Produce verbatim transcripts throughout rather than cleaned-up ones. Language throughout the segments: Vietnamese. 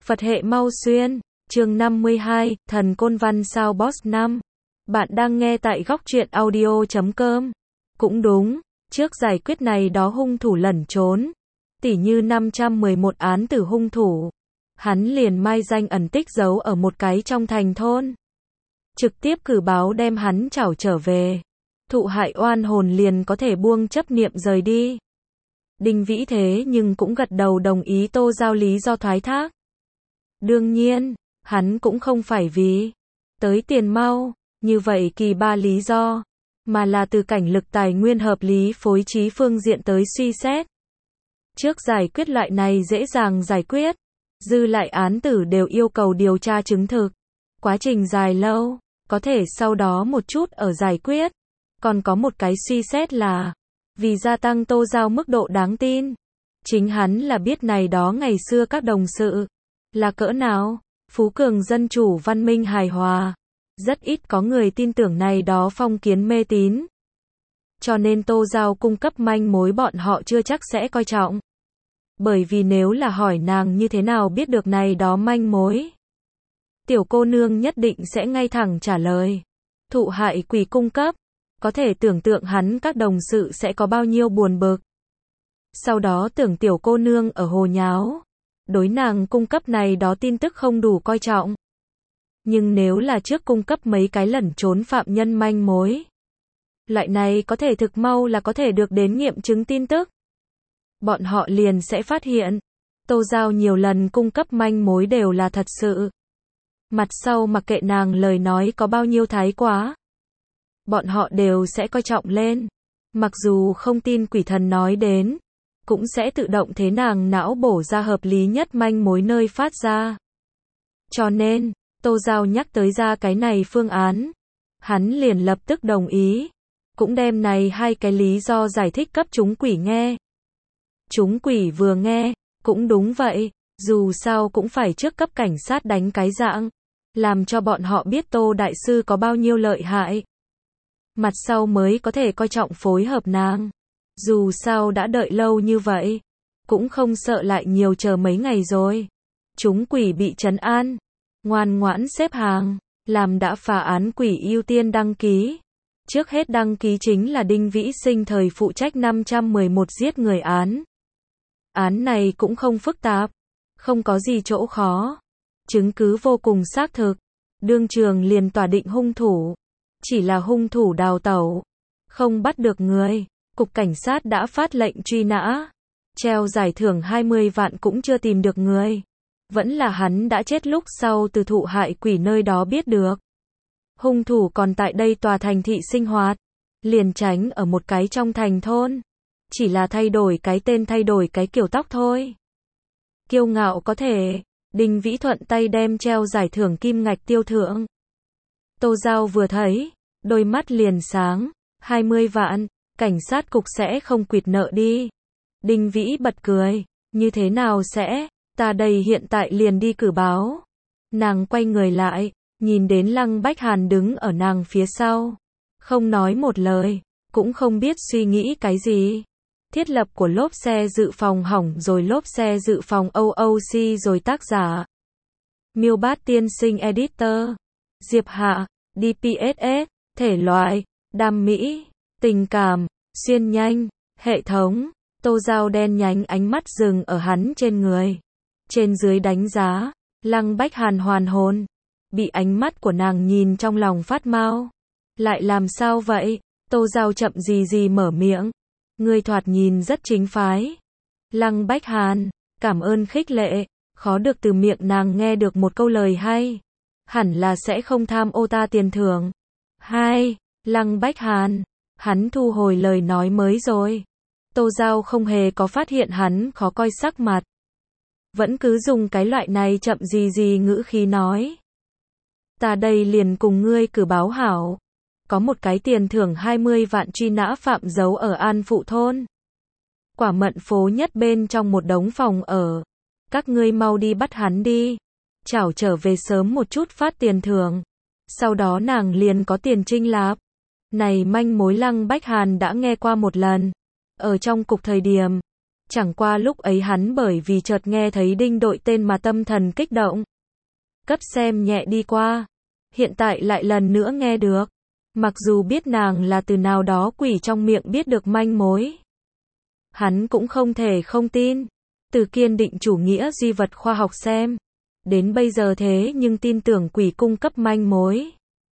Phật hệ mau xuyên, chương năm mươi hai, thần côn văn sao boss năm. Bạn đang nghe tại góc truyện audio chấm com. Cũng đúng, trước giải quyết này đó hung thủ lẩn trốn, tỉ như năm trăm mười một án tử hung thủ, hắn liền mai danh ẩn tích giấu ở một cái trong thành thôn. Trực tiếp cử báo đem hắn trảo trở về. Thụ hại oan hồn liền có thể buông chấp niệm rời đi. Đinh Vĩ thế nhưng cũng gật đầu đồng ý Tô Giao lý do thoái thác. Đương nhiên, hắn cũng không phải vì tới tiền mau, như vậy kỳ ba lý do, mà là từ cảnh lực tài nguyên hợp lý phối trí phương diện tới suy xét. Trước giải quyết loại này dễ dàng giải quyết, dư lại án tử đều yêu cầu điều tra chứng thực. Quá trình dài lâu, có thể sau đó một chút ở giải quyết. Còn có một cái suy xét là, vì gia tăng Tô Giao mức độ đáng tin. Chính hắn là biết này đó ngày xưa các đồng sự là cỡ nào, phú cường dân chủ văn minh hài hòa. Rất ít có người tin tưởng này đó phong kiến mê tín. Cho nên Tô Giao cung cấp manh mối bọn họ chưa chắc sẽ coi trọng. Bởi vì nếu là hỏi nàng như thế nào biết được này đó manh mối, tiểu cô nương nhất định sẽ ngay thẳng trả lời. Thụ hại quỷ cung cấp. Có thể tưởng tượng hắn các đồng sự sẽ có bao nhiêu buồn bực. Sau đó tưởng tiểu cô nương ở hồ nháo. Đối nàng cung cấp này đó tin tức không đủ coi trọng. Nhưng nếu là trước cung cấp mấy cái lẩn trốn phạm nhân manh mối, loại này có thể thực mau là có thể được đến nghiệm chứng tin tức. Bọn họ liền sẽ phát hiện, Tô Giao nhiều lần cung cấp manh mối đều là thật sự. Mặt sau mặc kệ nàng lời nói có bao nhiêu thái quá, bọn họ đều sẽ coi trọng lên. Mặc dù không tin quỷ thần nói đến, cũng sẽ tự động thế nàng não bổ ra hợp lý nhất manh mối nơi phát ra. Cho nên, Tô Giao nhắc tới ra cái này phương án, hắn liền lập tức đồng ý, cũng đem này hai cái lý do giải thích cấp chúng quỷ nghe. Chúng quỷ vừa nghe, cũng đúng vậy, dù sao cũng phải trước cấp cảnh sát đánh cái dạng, làm cho bọn họ biết Tô Đại Sư có bao nhiêu lợi hại. Mặt sau mới có thể coi trọng phối hợp nàng. Dù sao đã đợi lâu như vậy, cũng không sợ lại nhiều chờ mấy ngày rồi. Chúng quỷ bị trấn an, ngoan ngoãn xếp hàng, làm đã phá án quỷ ưu tiên đăng ký. Trước hết đăng ký chính là Đinh Vĩ Sinh thời phụ trách năm trăm mười một giết người án. Án này cũng không phức tạp, không có gì chỗ khó. Chứng cứ vô cùng xác thực, đương trường liền tòa định hung thủ. Chỉ là hung thủ đào tẩu, không bắt được người, cục cảnh sát đã phát lệnh truy nã, treo giải thưởng hai mươi vạn cũng chưa tìm được người. Vẫn là hắn đã chết lúc sau từ thụ hại quỷ nơi đó biết được. Hung thủ còn tại đây tòa thành thị sinh hoạt, liền tránh ở một cái trong thành thôn. Chỉ là thay đổi cái tên thay đổi cái kiểu tóc thôi. Kiêu ngạo có thể, Đinh Vĩ thuận tay đem treo giải thưởng kim ngạch tiêu thưởng. Tô Giao vừa thấy, đôi mắt liền sáng, hai mươi vạn, cảnh sát cục sẽ không quỵt nợ đi. Đinh Vĩ bật cười, như thế nào sẽ, ta đây hiện tại liền đi cử báo. Nàng quay người lại, nhìn đến Lăng Bách Hàn đứng ở nàng phía sau. Không nói một lời, cũng không biết suy nghĩ cái gì. Thiết lập của lốp xe dự phòng hỏng rồi lốp xe dự phòng o o xê rồi tác giả. Miêu Bát Tiên Sinh Editor. Diệp Hạ, đê pê ét ét, thể loại, đam mỹ, tình cảm, xuyên nhanh, hệ thống. Tô Giao đen nhánh ánh mắt dừng ở hắn trên người. Trên dưới đánh giá, Lăng Bách Hàn hoàn hồn. Bị ánh mắt của nàng nhìn trong lòng phát mau. Lại làm sao vậy? Tô Giao chậm gì gì mở miệng. Ngươi thoạt nhìn rất chính phái. Lăng Bách Hàn, cảm ơn khích lệ. Khó được từ miệng nàng nghe được một câu lời hay. Hẳn là sẽ không tham ô ta tiền thưởng. Hai, Lăng Bách Hàn, hắn thu hồi lời nói mới rồi. Tô Giao không hề có phát hiện hắn khó coi sắc mặt. Vẫn cứ dùng cái loại này chậm gì gì ngữ khí nói. Ta đây liền cùng ngươi cử báo hảo. Có một cái tiền thưởng hai mươi vạn truy nã phạm giấu ở An Phụ Thôn. Quả Mận phố nhất bên trong một đống phòng ở. Các ngươi mau đi bắt hắn đi. Chảo trở về sớm một chút phát tiền thưởng. Sau đó nàng liền có tiền trinh lạp. Này manh mối Lăng Bách Hàn đã nghe qua một lần. Ở trong cục thời điểm, Chẳng qua lúc ấy hắn bởi vì chợt nghe thấy Đinh Đội tên mà tâm thần kích động. Cấp xem nhẹ đi qua. Hiện tại lại lần nữa nghe được. Mặc dù biết nàng là từ nào đó quỷ trong miệng biết được manh mối. Hắn cũng không thể không tin. Từ kiên định chủ nghĩa duy vật khoa học xem. Đến bây giờ thế nhưng tin tưởng quỷ cung cấp manh mối.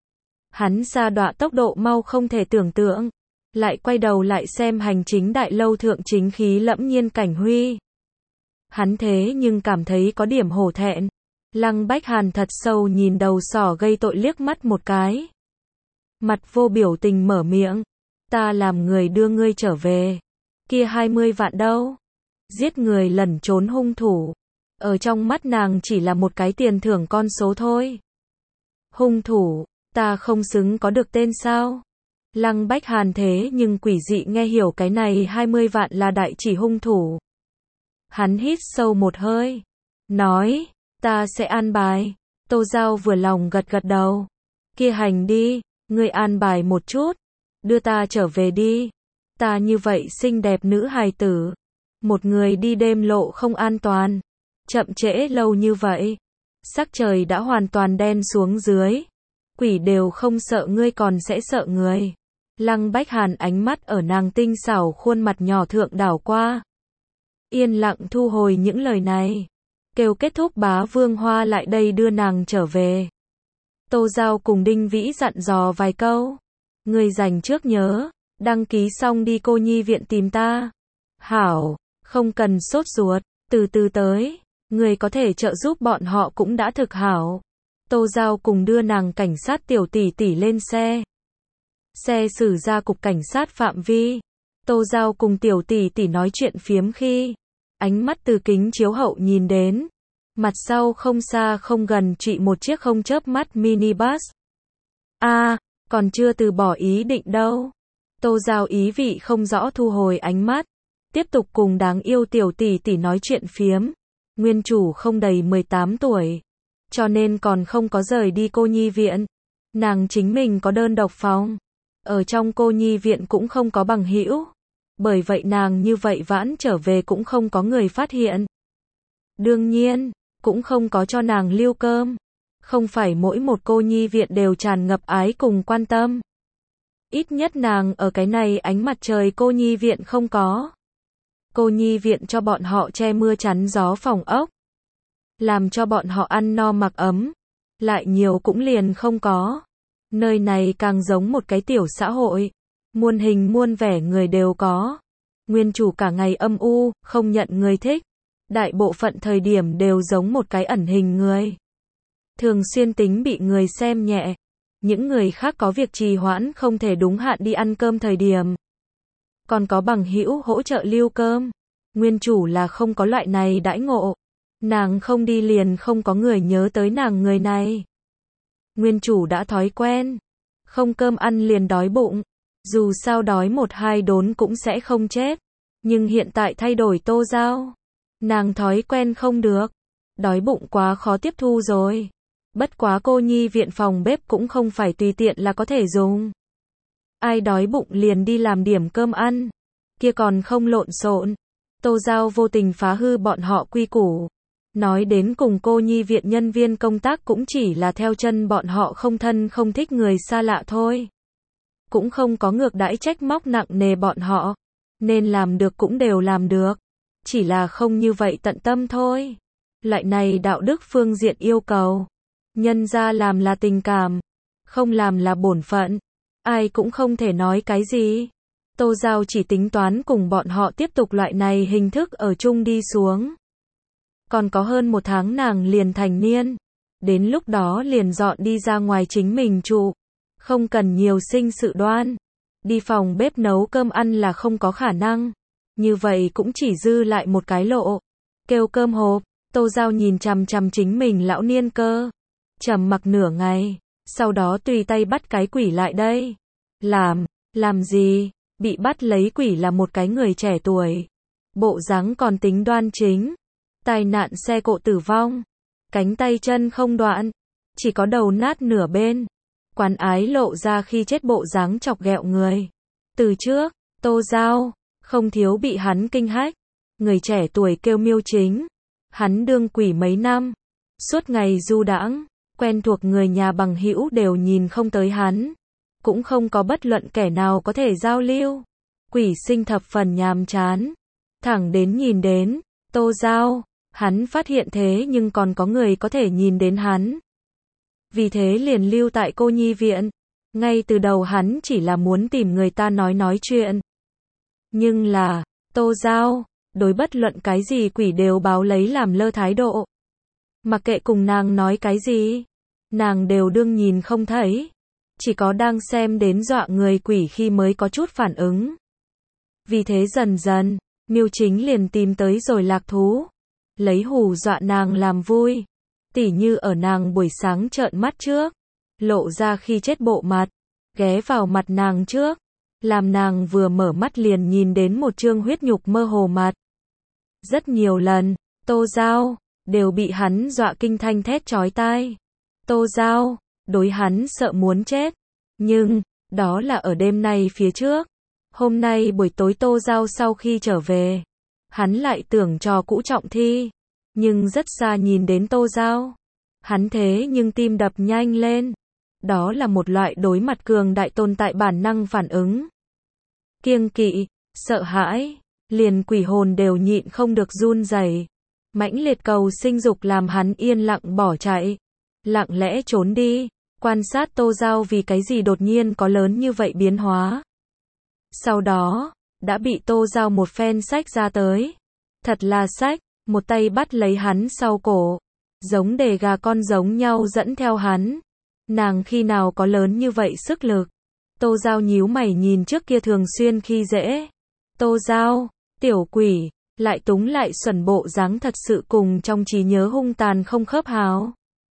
Hắn sa đọa tốc độ mau không thể tưởng tượng. Lại quay đầu lại xem hành chính đại lâu thượng chính khí lẫm nhiên cảnh huy. Hắn thế nhưng cảm thấy có điểm hổ thẹn. Lăng Bách Hàn thật sâu nhìn đầu sỏ gây tội liếc mắt một cái. Mặt vô biểu tình mở miệng. Ta làm người đưa ngươi trở về. Kia hai mươi vạn đâu? Giết người lẩn trốn hung thủ. Ở trong mắt nàng chỉ là một cái tiền thưởng con số thôi. Hung thủ, ta không xứng có được tên sao? Lăng Bách Hàn thế nhưng quỷ dị nghe hiểu cái này hai mươi vạn là đại chỉ hung thủ. Hắn hít sâu một hơi. Nói, ta sẽ an bài. Tô Giao vừa lòng gật gật đầu. Kia hành đi, ngươi an bài một chút. Đưa ta trở về đi. Ta như vậy xinh đẹp nữ hài tử. Một người đi đêm lộ không an toàn. Chậm trễ lâu như vậy. Sắc trời đã hoàn toàn đen xuống dưới. Quỷ đều không sợ ngươi còn sẽ sợ người. Lăng Bách Hàn ánh mắt ở nàng tinh xảo khuôn mặt nhỏ thượng đảo qua. Yên lặng thu hồi những lời này. Kêu kết thúc bá Vương Hoa lại đây đưa nàng trở về. Tô Giao cùng Đinh Vĩ dặn dò vài câu. Ngươi dành trước nhớ. Đăng ký xong đi cô nhi viện tìm ta. Hảo, không cần sốt ruột. Từ từ tới. Người có thể trợ giúp bọn họ cũng đã thực hảo. Tô Giao cùng đưa nàng cảnh sát tiểu tỷ tỷ lên xe. Xe xử ra cục cảnh sát phạm vi. Tô Giao cùng tiểu tỷ tỷ nói chuyện phiếm khi. Ánh mắt từ kính chiếu hậu nhìn đến. Mặt sau không xa không gần trị một chiếc không chớp mắt minibus. A, à, còn chưa từ bỏ ý định đâu. Tô Giao ý vị không rõ thu hồi ánh mắt. Tiếp tục cùng đáng yêu tiểu tỷ tỷ nói chuyện phiếm. Nguyên chủ không đầy mười tám tuổi. Cho nên còn không có rời đi cô nhi viện. Nàng chính mình có đơn độc phòng. Ở trong cô nhi viện cũng không có bằng hữu. Bởi vậy nàng như vậy vãn trở về cũng không có người phát hiện. Đương nhiên, cũng không có cho nàng lưu cơm. Không phải mỗi một cô nhi viện đều tràn ngập ái cùng quan tâm. Ít nhất nàng ở cái này ánh mặt trời cô nhi viện không có. Cô nhi viện cho bọn họ che mưa chắn gió phòng ốc. Làm cho bọn họ ăn no mặc ấm. Lại nhiều cũng liền không có. Nơi này càng giống một cái tiểu xã hội. Muôn hình muôn vẻ người đều có. Nguyên chủ cả ngày âm u, không nhận người thích. Đại bộ phận thời điểm đều giống một cái ẩn hình người. Thường xuyên tính bị người xem nhẹ. Những người khác có việc trì hoãn không thể đúng hạn đi ăn cơm thời điểm. Còn có bằng hữu hỗ trợ lưu cơm. Nguyên chủ là không có loại này đãi ngộ. Nàng không đi liền không có người nhớ tới nàng người này. Nguyên chủ đã thói quen. Không cơm ăn liền đói bụng. Dù sao đói một hai đốn cũng sẽ không chết. Nhưng hiện tại thay đổi Tô Giao. Nàng thói quen không được. Đói bụng quá khó tiếp thu rồi. Bất quá cô nhi viện phòng bếp cũng không phải tùy tiện là có thể dùng. Ai đói bụng liền đi làm điểm cơm ăn. Kia còn không lộn xộn. Tô Giao vô tình phá hư bọn họ quy củ. Nói đến cùng cô nhi viện nhân viên công tác cũng chỉ là theo chân bọn họ không thân không thích người xa lạ thôi. Cũng không có ngược đãi trách móc nặng nề bọn họ. Nên làm được cũng đều làm được. Chỉ là không như vậy tận tâm thôi. Loại này đạo đức phương diện yêu cầu. Nhân ra làm là tình cảm. Không làm là bổn phận. Ai cũng không thể nói cái gì. Tô Giao chỉ tính toán cùng bọn họ tiếp tục loại này hình thức ở chung đi xuống. Còn có hơn một tháng nàng liền thành niên. Đến lúc đó liền dọn đi ra ngoài chính mình trụ. Không cần nhiều sinh sự đoan. Đi phòng bếp nấu cơm ăn là không có khả năng. Như vậy cũng chỉ dư lại một cái lộ. Kêu cơm hộp. Tô Giao nhìn chằm chằm chính mình lão niên cơ. Trầm mặc nửa ngày. Sau đó tùy tay bắt cái quỷ lại đây. Làm, làm gì? Bị bắt lấy quỷ là một cái người trẻ tuổi. Bộ dáng còn tính đoan chính. Tai nạn xe cộ tử vong. Cánh tay chân không đoạn. Chỉ có đầu nát nửa bên. Quán ái lộ ra khi chết bộ dáng chọc ghẹo người. Từ trước, Tô Giao không thiếu bị hắn kinh hách. người trẻ tuổi kêu Miêu Chính. Hắn đương quỷ mấy năm, suốt ngày du đãng, quen thuộc người nhà bằng hữu đều nhìn không tới hắn, cũng không có bất luận kẻ nào có thể giao lưu. Quỷ sinh thập phần nhàm chán, thẳng đến nhìn đến Tô Giao, hắn phát hiện thế nhưng còn có người có thể nhìn đến hắn. Vì thế liền lưu tại cô nhi viện. Ngay từ đầu hắn chỉ là muốn tìm người ta nói nói chuyện. Nhưng là, Tô Giao, đối bất luận cái gì quỷ đều báo lấy làm lơ thái độ. Mặc kệ cùng nàng nói cái gì, nàng đều đương nhìn không thấy. Chỉ có đang xem đến dọa người quỷ khi mới có chút phản ứng. Vì thế dần dần, Miêu Chính liền tìm tới rồi Lạc Thú. Lấy hù dọa nàng làm vui. Tỉ như ở nàng buổi sáng trợn mắt trước, lộ ra khi chết bộ mặt, ghé vào mặt nàng trước, làm nàng vừa mở mắt liền nhìn đến một trương huyết nhục mơ hồ mặt. Rất nhiều lần, Tô Giao, đều bị hắn dọa kinh thanh thét chói tai. Tô Giao, đối hắn sợ muốn chết. Nhưng, đó là ở đêm nay phía trước. Hôm nay buổi tối Tô Giao sau khi trở về, hắn lại tưởng trò cũ trọng thi. Nhưng rất xa nhìn đến Tô Giao, hắn thế nhưng tim đập nhanh lên. Đó là một loại đối mặt cường đại tồn tại bản năng phản ứng. Kiêng kỵ, sợ hãi, liền quỷ hồn đều nhịn không được run rẩy. Mãnh liệt cầu sinh dục làm hắn yên lặng bỏ chạy, lặng lẽ trốn đi, quan sát Tô Giao vì cái gì đột nhiên có lớn như vậy biến hóa. Sau đó, đã bị Tô Giao một phen xách ra tới. Thật là xách, một tay bắt lấy hắn sau cổ, giống đề gà con giống nhau dẫn theo hắn. Nàng khi nào có lớn như vậy sức lực? Tô Giao nhíu mày nhìn trước kia thường xuyên khi dễ. Tô Giao, tiểu quỷ, lại túng lại xuẩn bộ dáng thật sự cùng trong trí nhớ hung tàn không khớp hào.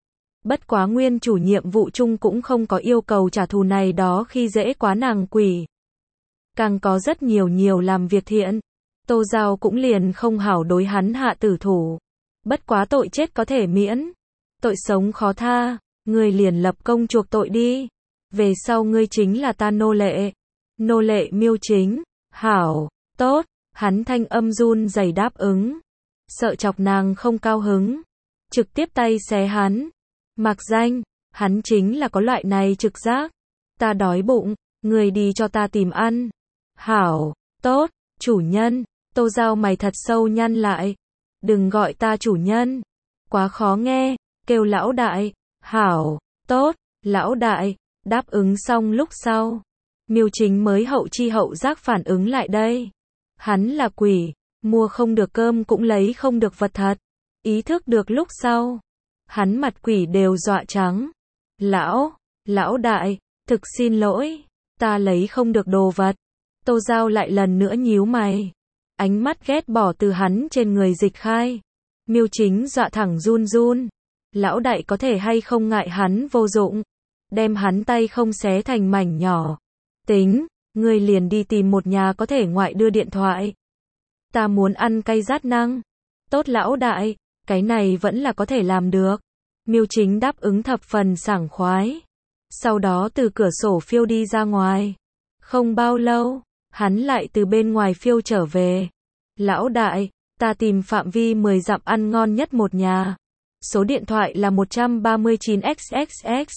Bất quá nguyên chủ nhiệm vụ chung cũng không có yêu cầu trả thù này đó khi dễ quá nàng quỷ. Càng có rất nhiều nhiều làm việc thiện. Tô Giao cũng liền không hảo đối hắn hạ tử thủ. Bất quá tội chết có thể miễn, tội sống khó tha, ngươi liền lập công chuộc tội đi. Về sau ngươi chính là ta nô lệ. Nô lệ Miêu Chính. Hảo, tốt, hắn thanh âm run rẩy đáp ứng. Sợ chọc nàng không cao hứng, trực tiếp tay xé hắn. Mặc danh, hắn chính là có loại này trực giác. Ta đói bụng, người đi cho ta tìm ăn. Hảo, tốt, chủ nhân. Tô Giao mày thật sâu nhăn lại. Đừng gọi ta chủ nhân, quá khó nghe, kêu lão đại. Hảo, tốt, lão đại. Đáp ứng xong lúc sau, Miêu Chính mới hậu chi hậu giác phản ứng lại đây. Hắn là quỷ, mua không được cơm cũng lấy không được vật thật. Ý thức được lúc sau, hắn mặt quỷ đều dọa trắng. Lão, lão đại, thực xin lỗi, ta lấy không được đồ vật. Tô Giao lại lần nữa nhíu mày, ánh mắt ghét bỏ từ hắn trên người dịch khai. Miêu Chính dọa thẳng run run. Lão đại có thể hay không ngại hắn vô dụng, đem hắn tay không xé thành mảnh nhỏ. Tính, ngươi liền đi tìm một nhà có thể ngoại đưa điện thoại. Ta muốn ăn cay rát năng. Tốt lão đại, cái này vẫn là có thể làm được. Miêu Chính đáp ứng thập phần sảng khoái. Sau đó từ cửa sổ phiêu đi ra ngoài. Không bao lâu, hắn lại từ bên ngoài phiêu trở về. Lão đại, ta tìm phạm vi mười dặm ăn ngon nhất một nhà. Số điện thoại là một ba chín x x x.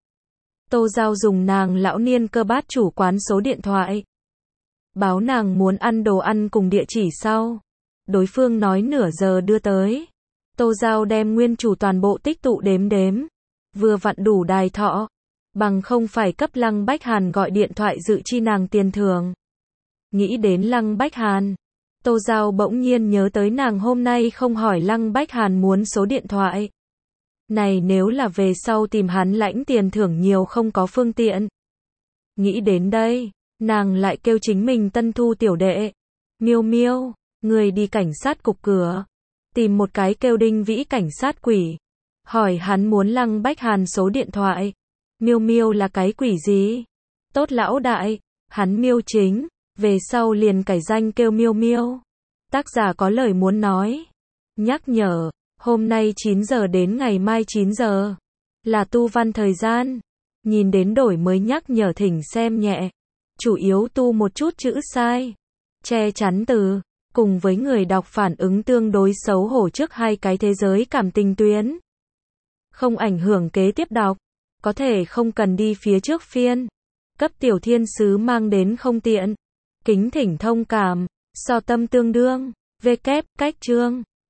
Tô Giao dùng nàng lão niên cơ bát chủ quán số điện thoại. Báo nàng muốn ăn đồ ăn cùng địa chỉ sau. Đối phương nói nửa giờ đưa tới. Tô Giao đem nguyên chủ toàn bộ tích tụ đếm đếm. Vừa vặn đủ đài thọ. Bằng không phải cấp Lăng Bách Hàn gọi điện thoại dự chi nàng tiền thưởng. Nghĩ đến Lăng Bách Hàn, Tô Giao bỗng nhiên nhớ tới nàng hôm nay không hỏi Lăng Bách Hàn muốn số điện thoại. Này nếu là về sau tìm hắn lãnh tiền thưởng nhiều không có phương tiện. Nghĩ đến đây, nàng lại kêu chính mình tân thu tiểu đệ. Miêu Miêu, người đi cảnh sát cục cửa. Tìm một cái kêu Đinh Vĩ cảnh sát quỷ. Hỏi hắn muốn Lăng Bách Hàn số điện thoại. Miêu Miêu là cái quỷ gì? Tốt lão đại, hắn Miêu Chính, về sau liền cải danh kêu Miêu Miêu. Tác giả có lời muốn nói. Nhắc nhở, hôm nay chín giờ đến ngày mai chín giờ là tu văn thời gian. Nhìn đến đổi mới nhắc nhở thỉnh xem nhẹ. Chủ yếu tu một chút chữ sai, che chắn từ cùng với người đọc phản ứng tương đối xấu hổ trước hai cái thế giới cảm tình tuyến. Không ảnh hưởng kế tiếp đọc. Có thể không cần đi phía trước phiên. Cấp tiểu thiên sứ mang đến không tiện. Kính thỉnh thông cảm. So tâm tương đương. V kép, cách chương.